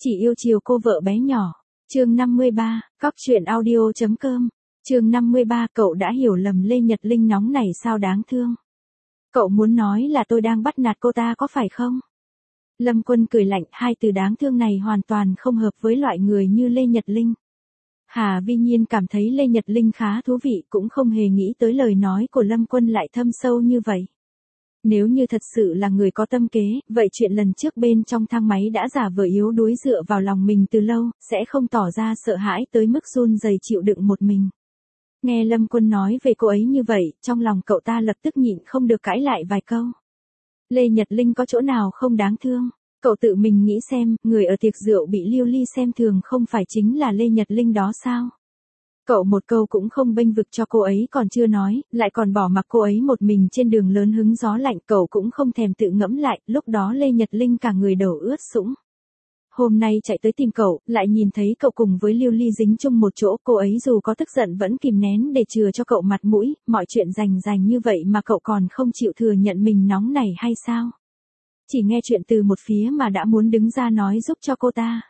Chỉ yêu chiều cô vợ bé nhỏ. Chương 53, Cóc truyện audio.com. Chương 53, cậu đã hiểu lầm Lê Nhật Linh nóng này sao đáng thương. Cậu muốn nói là tôi đang bắt nạt cô ta có phải không? Lâm Quân cười lạnh, hai từ đáng thương này hoàn toàn không hợp với loại người như Lê Nhật Linh. Hà Vi Nhiên cảm thấy Lê Nhật Linh khá thú vị, cũng không hề nghĩ tới lời nói của Lâm Quân lại thâm sâu như vậy. Nếu như thật sự là người có tâm kế, vậy chuyện lần trước bên trong thang máy đã giả vờ yếu đuối dựa vào lòng mình từ lâu, sẽ không tỏ ra sợ hãi tới mức run rẩy chịu đựng một mình. Nghe Lâm Quân nói về cô ấy như vậy, trong lòng cậu ta lập tức nhịn không được cãi lại vài câu. Lê Nhật Linh có chỗ nào không đáng thương? Cậu tự mình nghĩ xem, người ở tiệc rượu bị Lưu Ly xem thường không phải chính là Lê Nhật Linh đó sao? Cậu một câu cũng không bênh vực cho cô ấy còn chưa nói, lại còn bỏ mặc cô ấy một mình trên đường lớn hứng gió lạnh, cậu cũng không thèm tự ngẫm lại, lúc đó Lê Nhật Linh cả người đầu ướt sũng. Hôm nay chạy tới tìm cậu, lại nhìn thấy cậu cùng với Lưu Ly dính chung một chỗ, cô ấy dù có tức giận vẫn kìm nén để chừa cho cậu mặt mũi, mọi chuyện rành như vậy mà cậu còn không chịu thừa nhận mình nóng này hay sao? Chỉ nghe chuyện từ một phía mà đã muốn đứng ra nói giúp cho cô ta.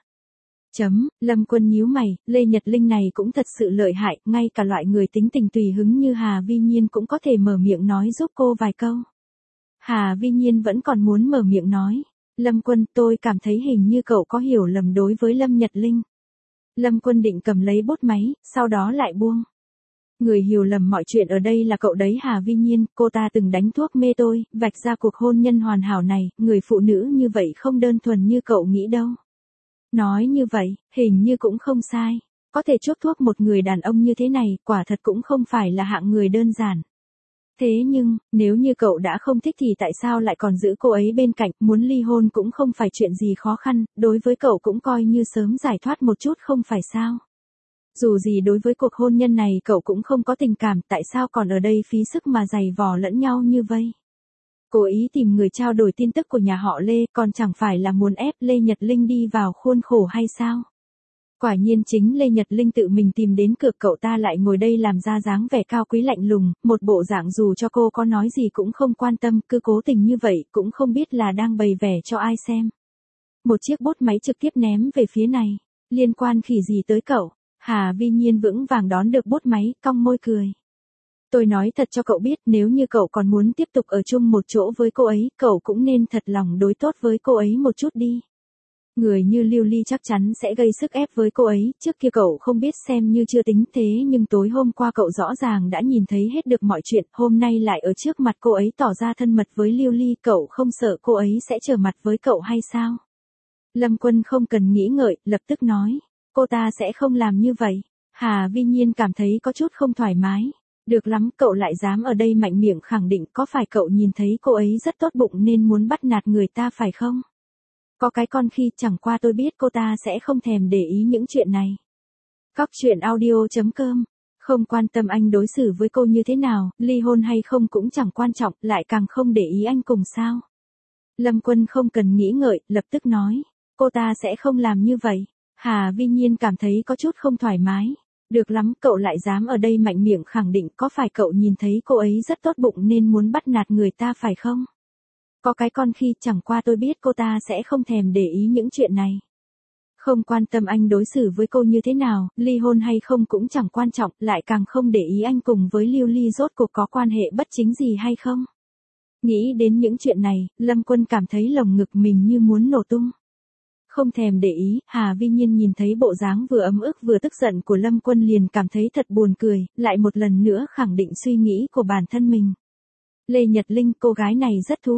Lâm Quân nhíu mày, Lê Nhật Linh này cũng thật sự lợi hại, ngay cả loại người tính tình tùy hứng như Hà Vi Nhiên cũng có thể mở miệng nói giúp cô vài câu. Hà Vi Nhiên vẫn còn muốn mở miệng nói. Lâm Quân, tôi cảm thấy hình như cậu có hiểu lầm đối với Lâm Nhật Linh. Lâm Quân định cầm lấy bút máy, sau đó lại buông. Người hiểu lầm mọi chuyện ở đây là cậu đấy Hà Vi Nhiên, cô ta từng đánh thuốc mê tôi, vạch ra cuộc hôn nhân hoàn hảo này, người phụ nữ như vậy không đơn thuần như cậu nghĩ đâu. Nói như vậy, hình như cũng không sai. Có thể chuốc thuốc một người đàn ông như thế này, quả thật cũng không phải là hạng người đơn giản. Thế nhưng, nếu như cậu đã không thích thì tại sao lại còn giữ cô ấy bên cạnh, muốn ly hôn cũng không phải chuyện gì khó khăn, đối với cậu cũng coi như sớm giải thoát một chút không phải sao. Dù gì đối với cuộc hôn nhân này cậu cũng không có tình cảm, tại sao còn ở đây phí sức mà giày vò lẫn nhau như vậy. Cố ý tìm người trao đổi tin tức của nhà họ Lê, còn chẳng phải là muốn ép Lê Nhật Linh đi vào khuôn khổ hay sao? Quả nhiên chính Lê Nhật Linh tự mình tìm đến cửa, cậu ta lại ngồi đây làm ra dáng vẻ cao quý lạnh lùng, một bộ dạng dù cho cô có nói gì cũng không quan tâm, cứ cố tình như vậy, cũng không biết là đang bày vẻ cho ai xem. Một chiếc bút máy trực tiếp ném về phía này, liên quan khỉ gì tới cậu? Hà Vi Nhiên vững vàng đón được bút máy, cong môi cười. Tôi nói thật cho cậu biết, nếu như cậu còn muốn tiếp tục ở chung một chỗ với cô ấy, cậu cũng nên thật lòng đối tốt với cô ấy một chút đi. Người như Lưu Ly chắc chắn sẽ gây sức ép với cô ấy, trước kia cậu không biết xem như chưa tính, thế nhưng tối hôm qua cậu rõ ràng đã nhìn thấy hết được mọi chuyện, hôm nay lại ở trước mặt cô ấy tỏ ra thân mật với Lưu Ly, cậu không sợ cô ấy sẽ trở mặt với cậu hay sao? Lâm Quân không cần nghĩ ngợi, lập tức nói, cô ta sẽ không làm như vậy. Hà Vi Nhiên cảm thấy có chút không thoải mái. Được lắm, cậu lại dám ở đây mạnh miệng khẳng định, có phải cậu nhìn thấy cô ấy rất tốt bụng nên muốn bắt nạt người ta phải không? Có cái con khi, chẳng qua tôi biết cô ta sẽ không thèm để ý những chuyện này. Cóc truyện audio.com. Không quan tâm anh đối xử với cô như thế nào, ly hôn hay không cũng chẳng quan trọng, lại càng không để ý anh cùng sao. Lâm Quân không cần nghĩ ngợi, lập tức nói, cô ta sẽ không làm như vậy. Hà Vi Nhiên cảm thấy có chút không thoải mái. Được lắm, cậu lại dám ở đây mạnh miệng khẳng định, có phải cậu nhìn thấy cô ấy rất tốt bụng nên muốn bắt nạt người ta phải không? Có cái con khi, chẳng qua tôi biết cô ta sẽ không thèm để ý những chuyện này. Không quan tâm anh đối xử với cô như thế nào, ly hôn hay không cũng chẳng quan trọng, lại càng không để ý anh cùng với Lưu Ly rốt cuộc có quan hệ bất chính gì hay không. Nghĩ đến những chuyện này, Lâm Quân cảm thấy lồng ngực mình như muốn nổ tung. Không thèm để ý, Hà Vi Nhiên nhìn thấy bộ dáng vừa ấm ức vừa tức giận của Lâm Quân liền cảm thấy thật buồn cười, lại một lần nữa khẳng định suy nghĩ của bản thân mình. Lê Nhật Linh, cô gái này rất thú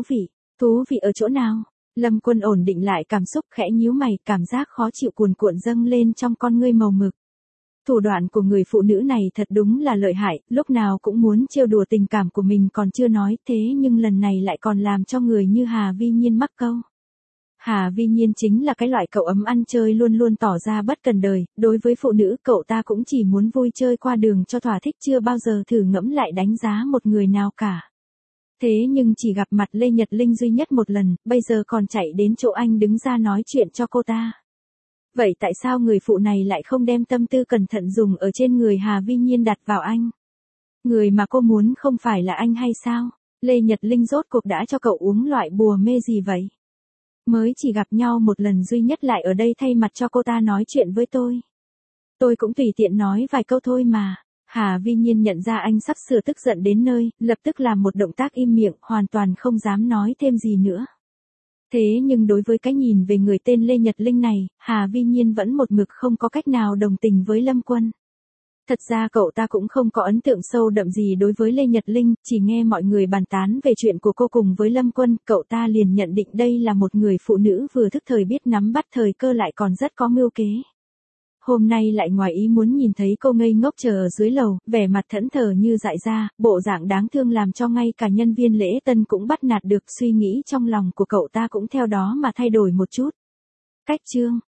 vị ở chỗ nào? Lâm Quân ổn định lại cảm xúc, khẽ nhíu mày, cảm giác khó chịu cuồn cuộn dâng lên trong con ngươi màu mực. Thủ đoạn của người phụ nữ này thật đúng là lợi hại, lúc nào cũng muốn trêu đùa tình cảm của mình còn chưa nói, thế nhưng lần này lại còn làm cho người như Hà Vi Nhiên mắc câu. Hà Vi Nhiên chính là cái loại cậu ấm ăn chơi luôn luôn tỏ ra bất cần đời, đối với phụ nữ cậu ta cũng chỉ muốn vui chơi qua đường cho thỏa thích, chưa bao giờ thử ngẫm lại đánh giá một người nào cả. Thế nhưng chỉ gặp mặt Lê Nhật Linh duy nhất một lần, bây giờ còn chạy đến chỗ anh đứng ra nói chuyện cho cô ta. Vậy tại sao người phụ này lại không đem tâm tư cẩn thận dùng ở trên người Hà Vi Nhiên đặt vào anh? Người mà cô muốn không phải là anh hay sao? Lê Nhật Linh rốt cuộc đã cho cậu uống loại bùa mê gì vậy? Mới chỉ gặp nhau một lần duy nhất lại ở đây thay mặt cho cô ta nói chuyện với tôi. Tôi cũng tùy tiện nói vài câu thôi mà. Hà Vi Nhiên nhận ra anh sắp sửa tức giận đến nơi, lập tức làm một động tác im miệng, hoàn toàn không dám nói thêm gì nữa. Thế nhưng đối với cái nhìn về người tên Lê Nhật Linh này, Hà Vi Nhiên vẫn một mực không có cách nào đồng tình với Lâm Quân. Thật ra cậu ta cũng không có ấn tượng sâu đậm gì đối với Lê Nhật Linh, chỉ nghe mọi người bàn tán về chuyện của cô cùng với Lâm Quân, cậu ta liền nhận định đây là một người phụ nữ vừa thức thời biết nắm bắt thời cơ lại còn rất có mưu kế. Hôm nay lại ngoài ý muốn nhìn thấy cô ngây ngốc chờ ở dưới lầu, vẻ mặt thẫn thờ như dại ra, bộ dạng đáng thương làm cho ngay cả nhân viên lễ tân cũng bắt nạt được, suy nghĩ trong lòng của cậu ta cũng theo đó mà thay đổi một chút. Cách chương